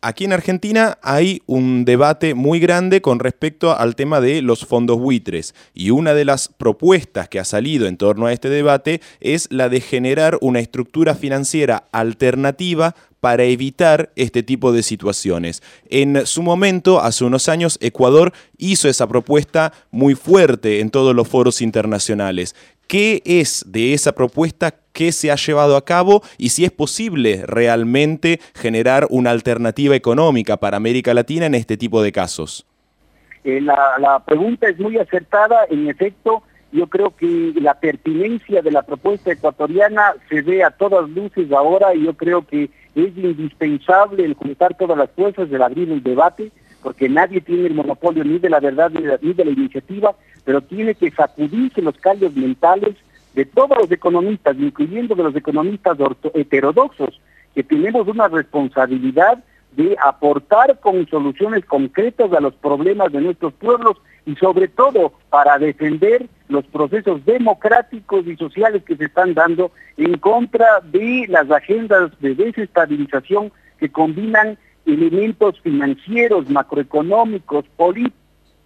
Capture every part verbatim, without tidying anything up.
Aquí en Argentina hay un debate muy grande con respecto al tema de los fondos buitres, y una de las propuestas que ha salido en torno a este debate es la de generar una estructura financiera alternativa para evitar este tipo de situaciones. En su momento, hace unos años, Ecuador hizo esa propuesta muy fuerte en todos los foros internacionales. ¿Qué es de esa propuesta que se ha llevado a cabo y si es posible realmente generar una alternativa económica para América Latina en este tipo de casos? Eh, la, la pregunta es muy acertada. En efecto, yo creo que la pertinencia de la propuesta ecuatoriana se ve a todas luces ahora, y yo creo que es indispensable el juntar todas las fuerzas, el abrir un debate, porque nadie tiene el monopolio ni de la verdad ni de la, ni de la iniciativa, pero tiene que sacudirse los callos mentales de todos los economistas, incluyendo de los economistas heterodoxos, que tenemos una responsabilidad de aportar con soluciones concretas a los problemas de nuestros pueblos y sobre todo para defender los procesos democráticos y sociales que se están dando en contra de las agendas de desestabilización que combinan elementos financieros, macroeconómicos, políticos,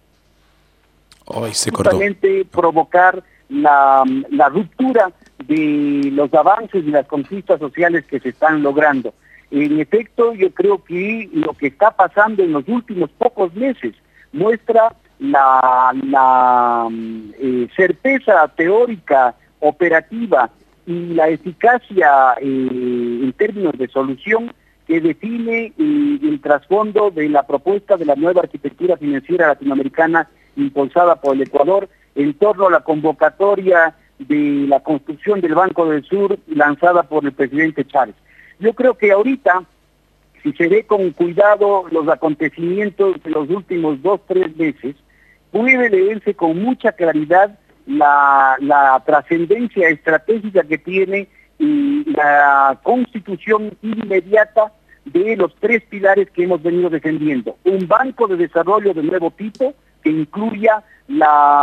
Ay, se cortó. justamente provocar la, la ruptura de los avances y las conquistas sociales que se están logrando. En efecto, yo creo que lo que está pasando en los últimos pocos meses muestra la, la eh, certeza teórica, operativa y la eficacia eh, en términos de solución que define eh, el trasfondo de la propuesta de la nueva arquitectura financiera latinoamericana impulsada por el Ecuador en torno a la convocatoria de la construcción del Banco del Sur lanzada por el presidente Chávez. Yo creo que ahorita, si se ve con cuidado los acontecimientos de los últimos dos, tres meses, puede leerse con mucha claridad la, la trascendencia estratégica que tiene y la constitución inmediata de los tres pilares que hemos venido defendiendo. Un banco de desarrollo de nuevo tipo que incluya la,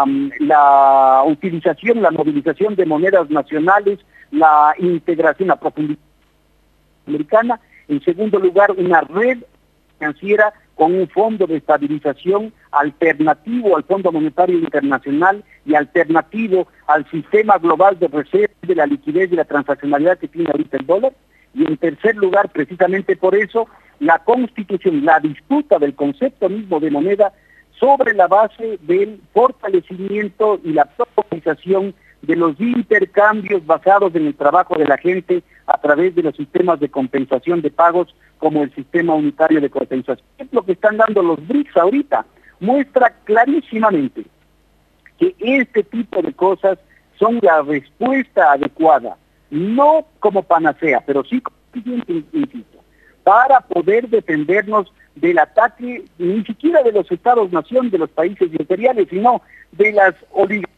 la utilización, la movilización de monedas nacionales, la integración, la profundidad americana. En segundo lugar, una red financiera con un fondo de estabilización alternativo al Fondo Monetario Internacional y alternativo al sistema global de reservas de la liquidez y la transaccionalidad que tiene ahorita el dólar. Y en tercer lugar, precisamente por eso, la constitución, la disputa del concepto mismo de moneda sobre la base del fortalecimiento y la profundización de los intercambios basados en el trabajo de la gente a través de los sistemas de compensación de pagos como el sistema unitario de compensación. Es lo que están dando los BRICS ahorita. Muestra clarísimamente que este tipo de cosas son la respuesta adecuada, no como panacea, pero sí como insisto, para poder defendernos del ataque ni siquiera de los estados-nación, de los países imperiales, sino de las oligarquías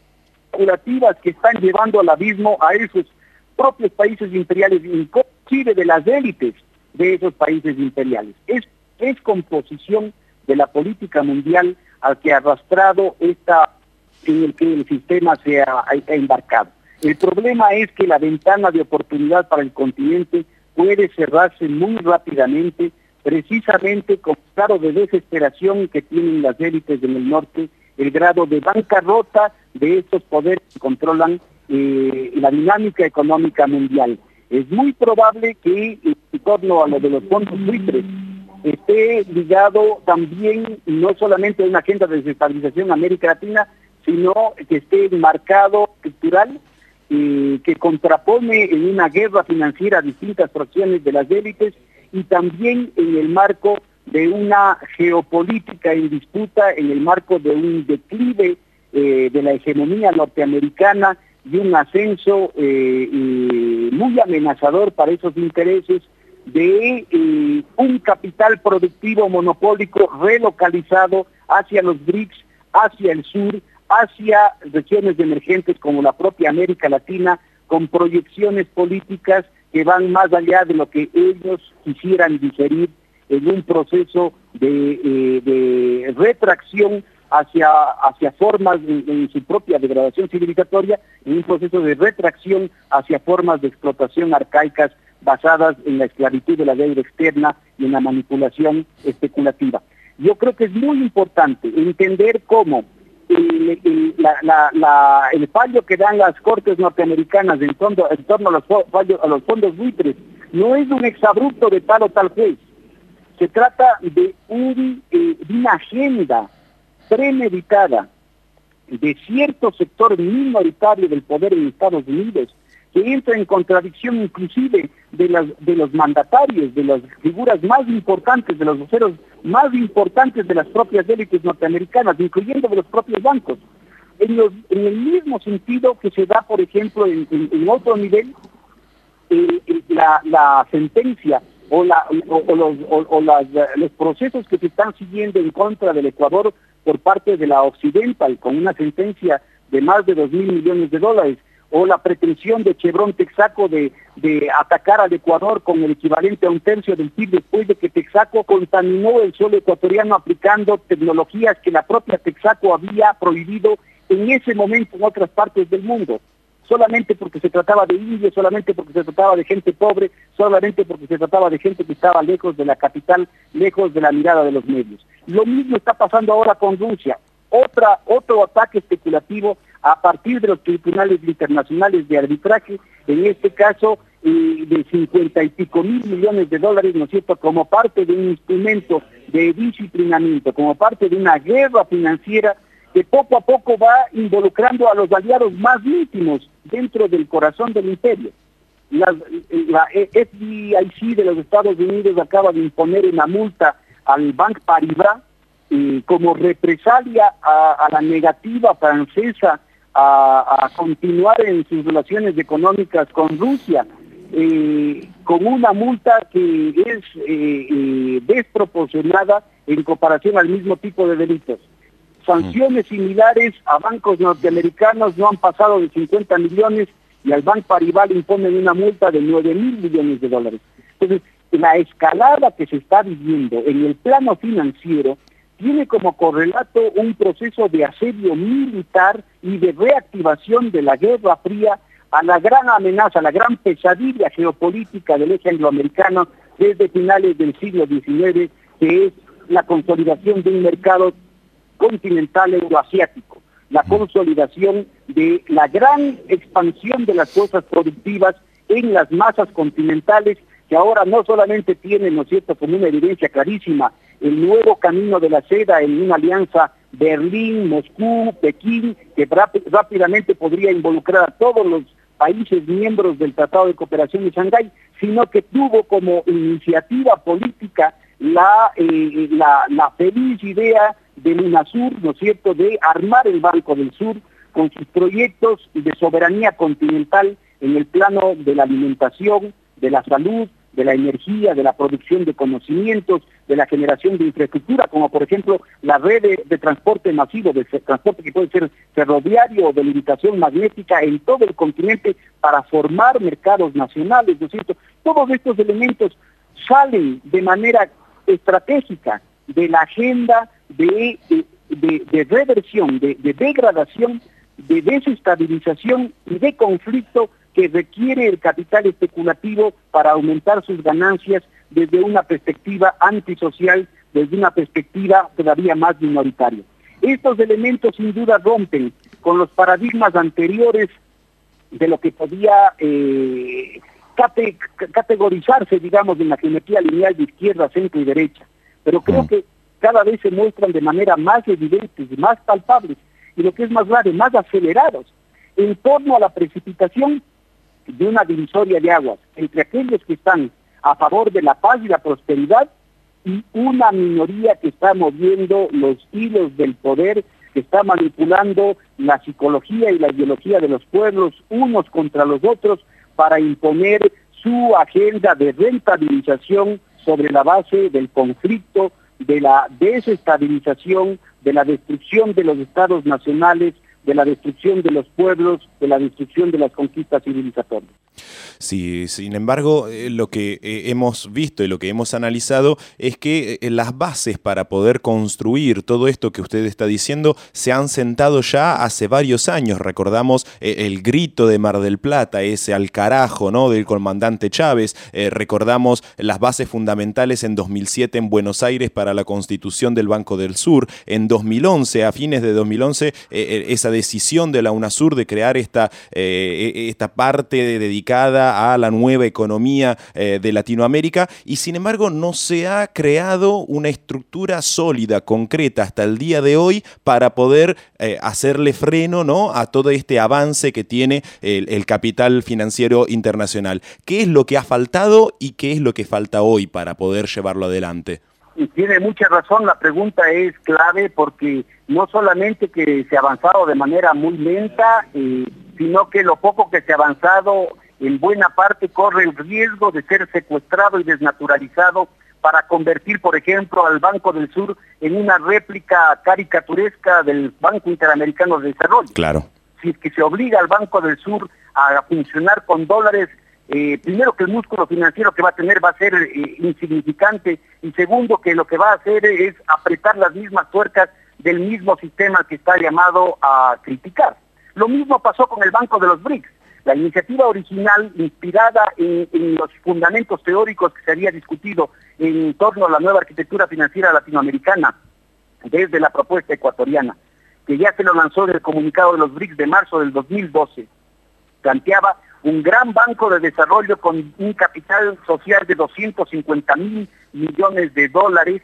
que están llevando al abismo a esos propios países imperiales, inclusive de las élites de esos países imperiales. Es, es composición de la política mundial al que ha arrastrado esta en el que el sistema se ha, ha embarcado. El problema es que la ventana de oportunidad para el continente puede cerrarse muy rápidamente, precisamente con el grado de desesperación que tienen las élites en el norte, el grado de bancarrota de estos poderes que controlan eh, la dinámica económica mundial. Es muy probable que en torno a lo de los fondos buitres esté ligado también no solamente a una agenda de desestabilización en América Latina, sino que esté enmarcado estructural, eh, que contrapone en una guerra financiera a distintas fracciones de las élites y también en el marco de una geopolítica en disputa, en el marco de un declive eh, de la hegemonía norteamericana y un ascenso eh, eh, muy amenazador para esos intereses de eh, un capital productivo monopólico relocalizado hacia los BRICS, hacia el sur, hacia regiones emergentes como la propia América Latina, con proyecciones políticas que van más allá de lo que ellos quisieran digerir en un proceso de, eh, de retracción hacia, hacia formas de, de su propia degradación civilizatoria, en un proceso de retracción hacia formas de explotación arcaicas basadas en la esclavitud de la deuda externa y en la manipulación especulativa. Yo creo que es muy importante entender cómo el, el, la, la, la, el fallo que dan las cortes norteamericanas en torno, en torno a, los fallos, a los fondos buitres no es un exabrupto de tal o tal juez. Se trata de, un, eh, de una agenda premeditada de cierto sector minoritario del poder en Estados Unidos, que entra en contradicción inclusive de, las, de los mandatarios, de las figuras más importantes, de los voceros más importantes de las propias élites norteamericanas, incluyendo de los propios bancos. En, los, en el mismo sentido que se da, por ejemplo, en, en, en otro nivel, eh, la, la sentencia o, la, o, o, los, o, o las, los procesos que se están siguiendo en contra del Ecuador por parte de la Occidental, con una sentencia de más de dos mil millones de dólares, o la pretensión de Chevron Texaco de, de atacar al Ecuador con el equivalente a un tercio del P I B después de que Texaco contaminó el suelo ecuatoriano aplicando tecnologías que la propia Texaco había prohibido en ese momento en otras partes del mundo, solamente porque se trataba de indios, solamente porque se trataba de gente pobre, solamente porque se trataba de gente que estaba lejos de la capital, lejos de la mirada de los medios. Lo mismo está pasando ahora con Rusia. Otra, otro ataque especulativo a partir de los tribunales internacionales de arbitraje, en este caso eh, de cincuenta y pico mil millones de dólares, ¿no es cierto?, como parte de un instrumento de disciplinamiento, como parte de una guerra financiera que poco a poco va involucrando a los aliados más íntimos dentro del corazón del imperio. La, la F D I C de los Estados Unidos acaba de imponer una multa al Bank Paribas eh, como represalia a, a la negativa francesa a, a continuar en sus relaciones económicas con Rusia, eh, con una multa que es eh, eh, desproporcionada en comparación al mismo tipo de delitos. Sanciones similares a bancos norteamericanos no han pasado de cincuenta millones y al Bank Paribas le imponen una multa de nueve mil millones de dólares. Entonces, la escalada que se está viviendo en el plano financiero tiene como correlato un proceso de asedio militar y de reactivación de la Guerra Fría a la gran amenaza, a la gran pesadilla geopolítica del eje angloamericano desde finales del siglo diecinueve, que es la consolidación de un mercado continental euroasiático, la consolidación de la gran expansión de las fuerzas productivas en las masas continentales, que ahora no solamente tienen, ¿no es cierto?, como una evidencia clarísima, el nuevo camino de la seda en una alianza Berlín, Moscú, Pekín, que ráp- rápidamente podría involucrar a todos los países miembros del Tratado de Cooperación de Shanghái, sino que tuvo como iniciativa política la, eh, la, la feliz idea del UNASUR, ¿no es cierto?, de armar el Banco del Sur con sus proyectos de soberanía continental en el plano de la alimentación, de la salud, de la energía, de la producción de conocimientos, de la generación de infraestructura, como por ejemplo la red de, de transporte masivo, de transporte que puede ser ferroviario o de limitación magnética en todo el continente para formar mercados nacionales, ¿no es cierto? Todos estos elementos salen de manera estratégica de la agenda de, de, de, de reversión, de, de degradación, de desestabilización y de conflicto que requiere el capital especulativo para aumentar sus ganancias desde una perspectiva antisocial, desde una perspectiva todavía más minoritaria. Estos elementos sin duda rompen con los paradigmas anteriores de lo que podía eh, cate, categorizarse, digamos, en la geometría lineal de izquierda, centro y derecha. Pero creo que cada vez se muestran de manera más evidentes, más palpables, y lo que es más grave, más acelerados, en torno a la precipitación de una divisoria de aguas entre aquellos que están a favor de la paz y la prosperidad y una minoría que está moviendo los hilos del poder, que está manipulando la psicología y la ideología de los pueblos unos contra los otros para imponer su agenda de rentabilización sobre la base del conflicto, de la desestabilización, de la destrucción de los estados nacionales, de la destrucción de los pueblos, de la destrucción de las conquistas civilizatorias. Sí, sin embargo, eh, lo que eh, hemos visto y lo que hemos analizado es que eh, las bases para poder construir todo esto que usted está diciendo se han sentado ya hace varios años. Recordamos eh, el grito de Mar del Plata, ese al carajo, ¿no?, del comandante Chávez. Eh, recordamos las bases fundamentales en dos mil siete en Buenos Aires para la constitución del Banco del Sur. En dos mil once, a fines de dos mil once, eh, esa decisión de la UNASUR de crear esta, eh, esta parte dedicada a la nueva economía eh, de Latinoamérica, y sin embargo no se ha creado una estructura sólida, concreta hasta el día de hoy para poder eh, hacerle freno, ¿no?, a todo este avance que tiene el, el capital financiero internacional. ¿Qué es lo que ha faltado y qué es lo que falta hoy para poder llevarlo adelante? Y tiene mucha razón, la pregunta es clave porque no solamente que se ha avanzado de manera muy lenta, eh, sino que lo poco que se ha avanzado en buena parte corre el riesgo de ser secuestrado y desnaturalizado para convertir, por ejemplo, al Banco del Sur en una réplica caricaturesca del Banco Interamericano de Desarrollo. Claro. Si es que se obliga al Banco del Sur a funcionar con dólares, eh, primero que el músculo financiero que va a tener va a ser eh, insignificante, y segundo que lo que va a hacer es apretar las mismas tuercas del mismo sistema que está llamado a criticar. Lo mismo pasó con el Banco de los B R I C S. La iniciativa original, inspirada en, en los fundamentos teóricos que se había discutido en torno a la nueva arquitectura financiera latinoamericana, desde la propuesta ecuatoriana, que ya se lo lanzó del comunicado de los B R I C S de marzo del dos mil doce, planteaba un gran banco de desarrollo con un capital social de doscientos cincuenta mil millones de dólares,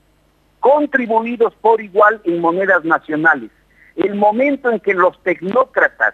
contribuidos por igual en monedas nacionales. El momento en que los tecnócratas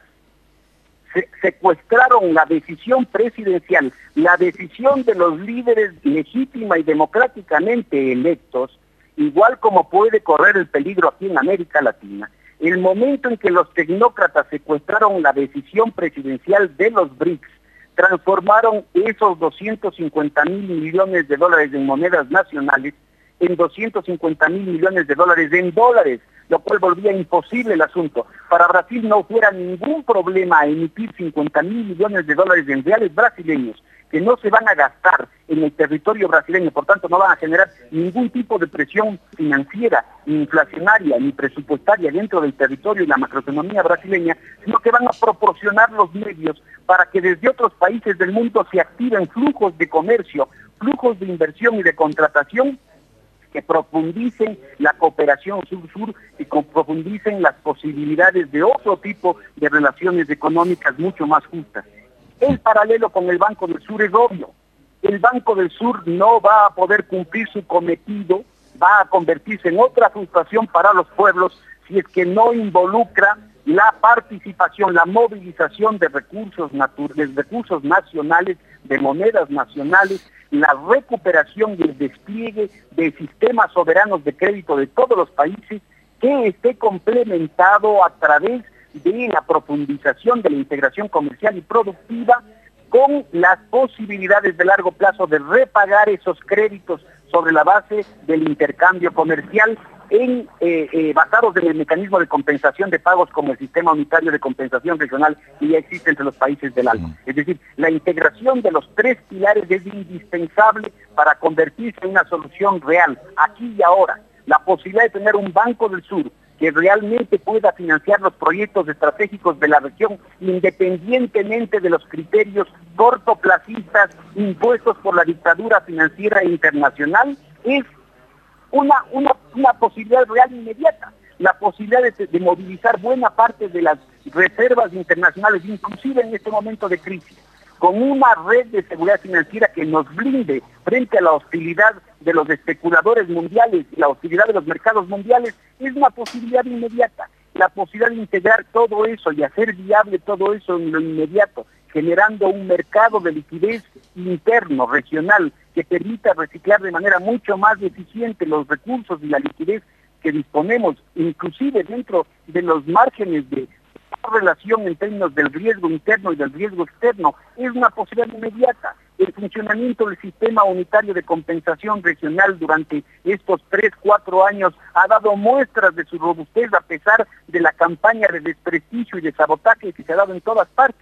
se secuestraron la decisión presidencial, la decisión de los líderes legítima y democráticamente electos, igual como puede correr el peligro aquí en América Latina, el momento en que los tecnócratas secuestraron la decisión presidencial de los B R I C S, transformaron esos doscientos cincuenta mil millones de dólares en monedas nacionales en doscientos cincuenta mil millones de dólares en dólares, lo cual volvía imposible el asunto. Para Brasil no fuera ningún problema emitir cincuenta mil millones de dólares en reales brasileños, que no se van a gastar en el territorio brasileño, por tanto no van a generar ningún tipo de presión financiera, ni inflacionaria, ni presupuestaria dentro del territorio y la macroeconomía brasileña, sino que van a proporcionar los medios para que desde otros países del mundo se activen flujos de comercio, flujos de inversión y de contratación que profundicen la cooperación sur-sur y que profundicen las posibilidades de otro tipo de relaciones económicas mucho más justas. El paralelo con el Banco del Sur es obvio. El Banco del Sur no va a poder cumplir su cometido, va a convertirse en otra frustración para los pueblos si es que no involucra la participación, la movilización de recursos naturales, recursos nacionales, de monedas nacionales, la recuperación y el despliegue de sistemas soberanos de crédito de todos los países, que esté complementado a través de la profundización de la integración comercial y productiva, con las posibilidades de largo plazo de repagar esos créditos sobre la base del intercambio comercial en eh, eh, basados en el mecanismo de compensación de pagos como el sistema unitario de compensación regional que ya existe entre los países del ALBA. Es decir, la integración de los tres pilares es indispensable para convertirse en una solución real, aquí y ahora. La posibilidad de tener un Banco del Sur que realmente pueda financiar los proyectos estratégicos de la región independientemente de los criterios cortoplacistas impuestos por la dictadura financiera internacional, es una, una, una posibilidad real inmediata. La posibilidad de, de movilizar buena parte de las reservas internacionales, inclusive en este momento de crisis, con una red de seguridad financiera que nos blinde frente a la hostilidad de los especuladores mundiales y la hostilidad de los mercados mundiales, es una posibilidad inmediata. La posibilidad de integrar todo eso y hacer viable todo eso en lo inmediato, generando un mercado de liquidez interno, regional, que permita reciclar de manera mucho más eficiente los recursos y la liquidez que disponemos, inclusive dentro de los márgenes de relación en términos del riesgo interno y del riesgo externo, es una posibilidad inmediata. El funcionamiento del sistema unitario de compensación regional durante estos tres, cuatro años ha dado muestras de su robustez a pesar de la campaña de desprestigio y de sabotaje que se ha dado en todas partes.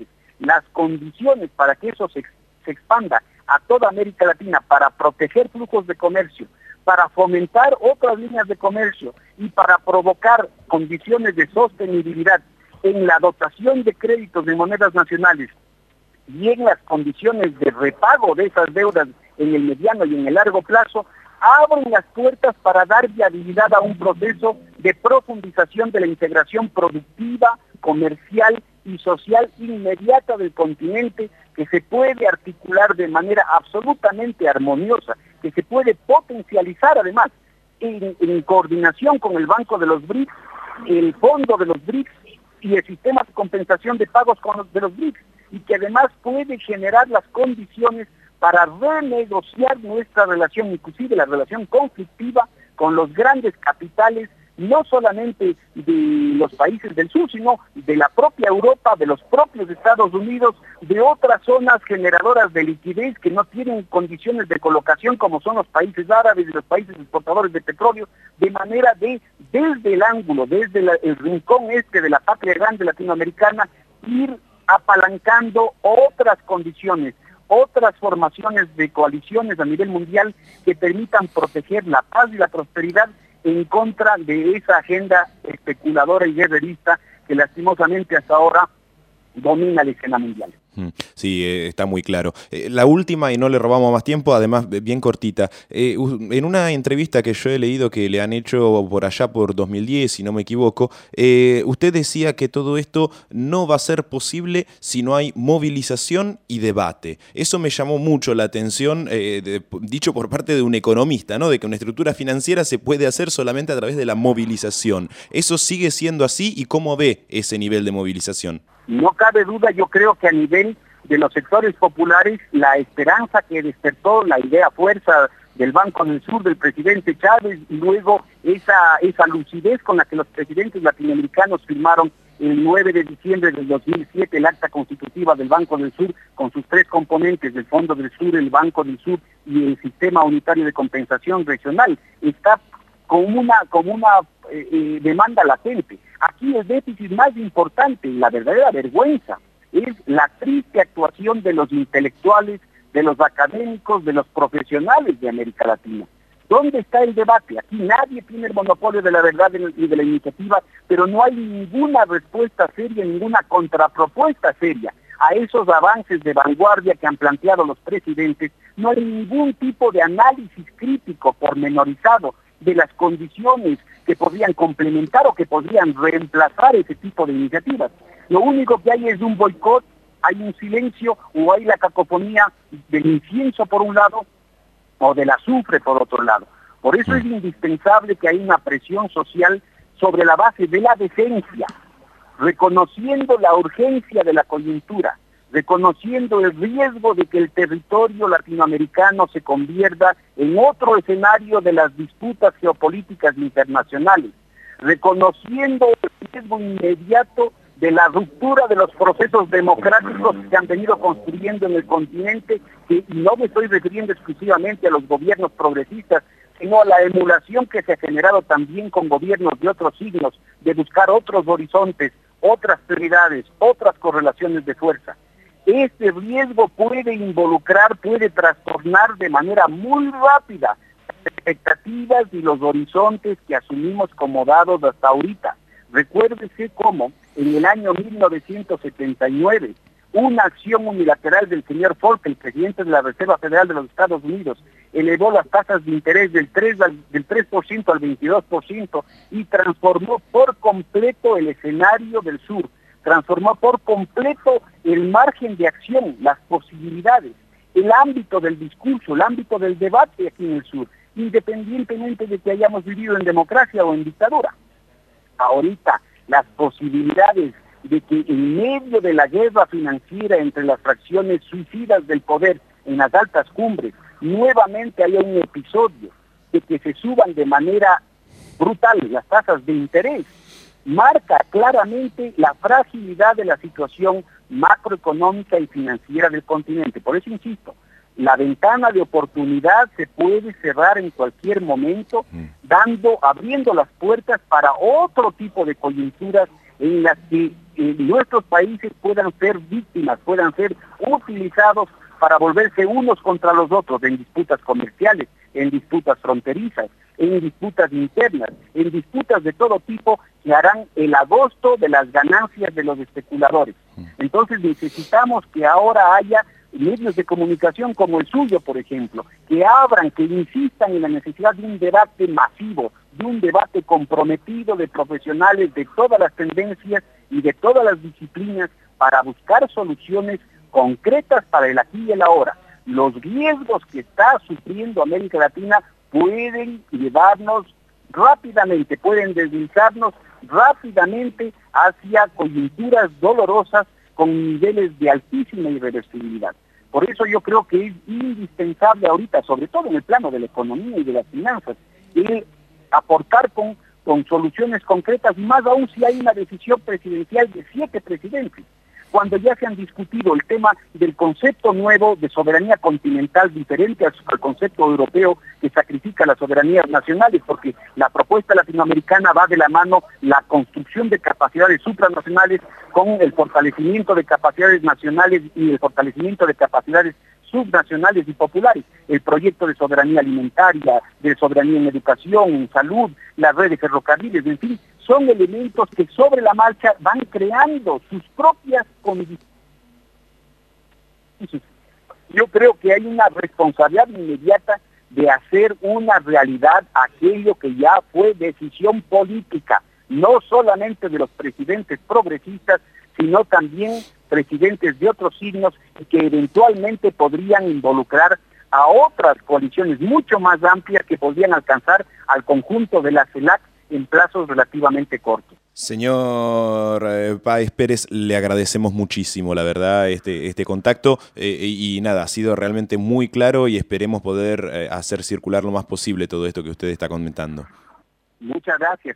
las condiciones para que eso se, se expanda a toda América Latina, para proteger flujos de comercio, para fomentar otras líneas de comercio y para provocar condiciones de sostenibilidad en la dotación de créditos de monedas nacionales y en las condiciones de repago de esas deudas en el mediano y en el largo plazo, abren las puertas para dar viabilidad a un proceso de profundización de la integración productiva, comercial y social inmediata del continente, que se puede articular de manera absolutamente armoniosa, que se puede potencializar además en, en coordinación con el Banco de los B R I C S, el Fondo de los B R I C S y el sistema de compensación de pagos con los, de los B R I C S, y que además puede generar las condiciones para renegociar nuestra relación, inclusive la relación conflictiva con los grandes capitales, no solamente de los países del sur, sino de la propia Europa, de los propios Estados Unidos, de otras zonas generadoras de liquidez que no tienen condiciones de colocación como son los países árabes y los países exportadores de petróleo, de manera de, desde el ángulo, desde la, el rincón este de la patria grande latinoamericana, ir apalancando otras condiciones, otras formaciones de coaliciones a nivel mundial que permitan proteger la paz y la prosperidad en contra de esa agenda especuladora y guerrerista que lastimosamente hasta ahora domina la escena mundial. Sí, eh, está muy claro. Eh, la última, y no le robamos más tiempo, además bien cortita. Eh, en una entrevista que yo he leído que le han hecho por allá por dos mil diez, si no me equivoco, eh, usted decía que todo esto no va a ser posible si no hay movilización y debate. Eso me llamó mucho la atención, eh, de, dicho por parte de un economista, ¿no? De que una estructura financiera se puede hacer solamente a través de la movilización. ¿Eso sigue siendo así y cómo ve ese nivel de movilización? No cabe duda, yo creo que a nivel de los sectores populares, la esperanza que despertó la idea fuerza del Banco del Sur del presidente Chávez y luego esa, esa lucidez con la que los presidentes latinoamericanos firmaron el nueve de diciembre del dos mil siete el acta constitutiva del Banco del Sur con sus tres componentes, el Fondo del Sur, el Banco del Sur y el Sistema Unitario de Compensación Regional, está como una, como una eh, eh, demanda latente. Aquí el déficit más importante, la verdadera vergüenza, es la triste actuación de los intelectuales, de los académicos, de los profesionales de América Latina. ¿Dónde está el debate? Aquí nadie tiene el monopolio de la verdad y de la iniciativa, pero no hay ninguna respuesta seria, ninguna contrapropuesta seria a esos avances de vanguardia que han planteado los presidentes. No hay ningún tipo de análisis crítico pormenorizado de las condiciones que podrían complementar o que podrían reemplazar ese tipo de iniciativas. Lo único que hay es un boicot, hay un silencio o hay la cacofonía del incienso por un lado o del azufre por otro lado. Por eso es indispensable que haya una presión social sobre la base de la decencia, reconociendo la urgencia de la coyuntura, reconociendo el riesgo de que el territorio latinoamericano se convierta en otro escenario de las disputas geopolíticas internacionales, reconociendo el riesgo inmediato de la ruptura de los procesos democráticos que se han venido construyendo en el continente, que no me estoy refiriendo exclusivamente a los gobiernos progresistas, sino a la emulación que se ha generado también con gobiernos de otros signos, de buscar otros horizontes, otras prioridades, otras correlaciones de fuerza. Este riesgo puede involucrar, puede trastornar de manera muy rápida las expectativas y los horizontes que asumimos como dados hasta ahorita. Recuérdese cómo en el año mil novecientos setenta y nueve una acción unilateral del señor Volcker, el presidente de la Reserva Federal de los Estados Unidos, elevó las tasas de interés del tres por ciento al veintidós por ciento y transformó por completo el escenario del sur, transformó por completo el margen de acción, las posibilidades, el ámbito del discurso, el ámbito del debate aquí en el sur, independientemente de que hayamos vivido en democracia o en dictadura. Ahorita las posibilidades de que en medio de la guerra financiera entre las fracciones suicidas del poder en las altas cumbres, nuevamente haya un episodio de que se suban de manera brutal las tasas de interés, marca claramente la fragilidad de la situación macroeconómica y financiera del continente. Por eso insisto, la ventana de oportunidad se puede cerrar en cualquier momento, dando, abriendo las puertas para otro tipo de coyunturas en las que eh, nuestros países puedan ser víctimas, puedan ser utilizados para volverse unos contra los otros en disputas comerciales, en disputas fronterizas, en disputas internas, en disputas de todo tipo que harán el agosto de las ganancias de los especuladores. Entonces necesitamos que ahora haya medios de comunicación como el suyo, por ejemplo, que abran, que insistan en la necesidad de un debate masivo, de un debate comprometido de profesionales de todas las tendencias y de todas las disciplinas para buscar soluciones concretas para el aquí y el ahora. Los riesgos que está sufriendo América Latina pueden llevarnos rápidamente, pueden deslizarnos rápidamente hacia coyunturas dolorosas con niveles de altísima irreversibilidad. Por eso yo creo que es indispensable ahorita, sobre todo en el plano de la economía y de las finanzas, el aportar con, con soluciones concretas, más aún si hay una decisión presidencial de siete presidentes, cuando ya se han discutido el tema del concepto nuevo de soberanía continental diferente al, al concepto europeo que sacrifica las soberanías nacionales, porque la propuesta latinoamericana va de la mano la construcción de capacidades supranacionales con el fortalecimiento de capacidades nacionales y el fortalecimiento de capacidades subnacionales y populares, el proyecto de soberanía alimentaria, de soberanía en educación, en salud, las redes de ferrocarriles, en fin, son elementos que sobre la marcha van creando sus propias condiciones. Yo creo que hay una responsabilidad inmediata de hacer una realidad aquello que ya fue decisión política, no solamente de los presidentes progresistas, sino también presidentes de otros signos que eventualmente podrían involucrar a otras coaliciones mucho más amplias que podrían alcanzar al conjunto de la CELAC en plazos relativamente cortos. Señor eh, Páez Pérez, le agradecemos muchísimo, la verdad, este, este contacto eh, y, y nada, ha sido realmente muy claro y esperemos poder eh, hacer circular lo más posible todo esto que usted está comentando. Muchas gracias.